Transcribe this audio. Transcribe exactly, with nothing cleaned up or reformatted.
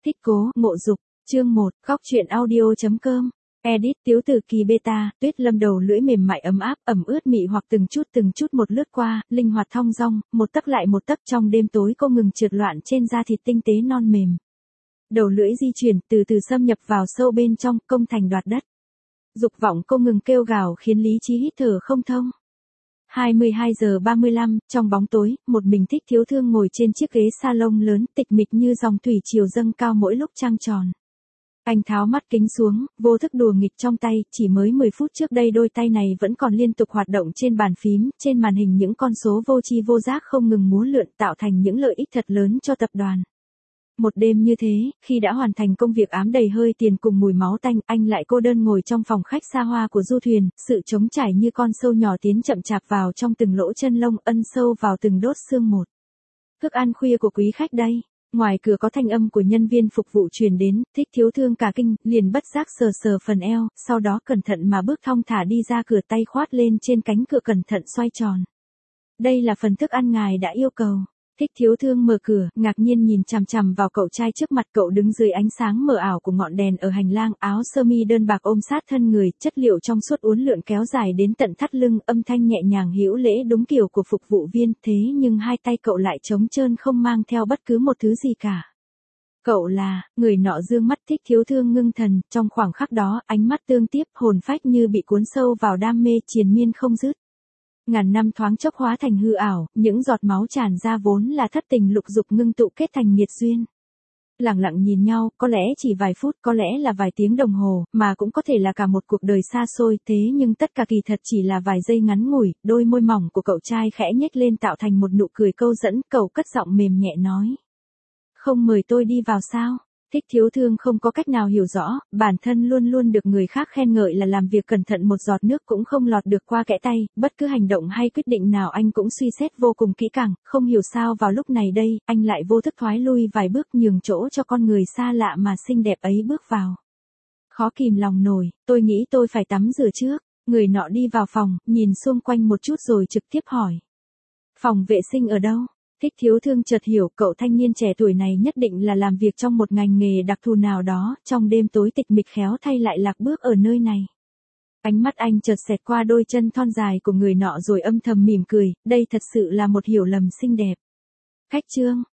Thích cố, Ngộ Dục, chương một, góc truyện audio chấm com. Edit Tiếu Tử Kỳ beta, Tuyết Lâm đầu lưỡi mềm mại ấm áp, ẩm ướt mị hoặc từng chút từng chút một lướt qua, linh hoạt thong dong, một tấc lại một tấc trong đêm tối cô ngừng trượt loạn trên da thịt tinh tế non mềm. Đầu lưỡi di chuyển, từ từ xâm nhập vào sâu bên trong, công thành đoạt đất. Dục vọng cô ngừng kêu gào khiến lý trí hít thở không thông. hai mươi hai giờ ba mươi lăm, trong bóng tối, một mình Thích Thiếu Thương ngồi trên chiếc ghế salon lớn, tịch mịch như dòng thủy triều dâng cao mỗi lúc trăng tròn. Anh tháo mắt kính xuống, vô thức đùa nghịch trong tay, chỉ mới mười phút trước đây đôi tay này vẫn còn liên tục hoạt động trên bàn phím, trên màn hình những con số vô tri vô giác không ngừng múa lượn tạo thành những lợi ích thật lớn cho tập đoàn. Một đêm như thế, khi đã hoàn thành công việc ám đầy hơi tiền cùng mùi máu tanh, anh lại cô đơn ngồi trong phòng khách xa hoa của du thuyền, sự trống trải như con sâu nhỏ tiến chậm chạp vào trong từng lỗ chân lông, ân sâu vào từng đốt xương một. Thức ăn khuya của quý khách đây. Ngoài cửa có thanh âm của nhân viên phục vụ truyền đến, Thích Thiếu Thương cả kinh, liền bất giác sờ sờ phần eo, sau đó cẩn thận mà bước thong thả đi ra cửa, tay khoát lên trên cánh cửa cẩn thận xoay tròn. Đây là phần thức ăn ngài đã yêu cầu. Thích Thiếu Thương mở cửa, ngạc nhiên nhìn chằm chằm vào cậu trai trước mặt. Cậu đứng dưới ánh sáng mờ ảo của ngọn đèn ở hành lang, áo sơ mi đơn bạc ôm sát thân người, chất liệu trong suốt uốn lượn kéo dài đến tận thắt lưng, âm thanh nhẹ nhàng hữu lễ đúng kiểu của phục vụ viên, thế nhưng hai tay cậu lại trống trơn không mang theo bất cứ một thứ gì cả. Cậu là, người nọ dương mắt. Thích Thiếu Thương ngưng thần, trong khoảng khắc đó, ánh mắt tương tiếp, hồn phách như bị cuốn sâu vào đam mê triền miên không dứt. Ngàn năm thoáng chốc hóa thành hư ảo, những giọt máu tràn ra vốn là thất tình lục dục ngưng tụ kết thành nghiệt duyên. Lặng lặng nhìn nhau, có lẽ chỉ vài phút, có lẽ là vài tiếng đồng hồ, mà cũng có thể là cả một cuộc đời xa xôi, thế nhưng tất cả kỳ thật chỉ là vài giây ngắn ngủi. Đôi môi mỏng của cậu trai khẽ nhếch lên tạo thành một nụ cười câu dẫn, cậu cất giọng mềm nhẹ nói. Không mời tôi đi vào sao? Thích Thiếu Thương không có cách nào hiểu rõ, bản thân luôn luôn được người khác khen ngợi là làm việc cẩn thận một giọt nước cũng không lọt được qua kẽ tay, bất cứ hành động hay quyết định nào anh cũng suy xét vô cùng kỹ càng, không hiểu sao vào lúc này đây, anh lại vô thức thoái lui vài bước nhường chỗ cho con người xa lạ mà xinh đẹp ấy bước vào. Khó kìm lòng nổi, tôi nghĩ tôi phải tắm rửa trước. Người nọ đi vào phòng, nhìn xung quanh một chút rồi trực tiếp hỏi. Phòng vệ sinh ở đâu? Thích Thiếu Thương chợt hiểu, cậu thanh niên trẻ tuổi này nhất định là làm việc trong một ngành nghề đặc thù nào đó, trong đêm tối tịch mịch khéo thay lại lạc bước ở nơi này. Ánh mắt anh chợt xẹt qua đôi chân thon dài của người nọ rồi âm thầm mỉm cười, đây thật sự là một hiểu lầm xinh đẹp. Khách trương,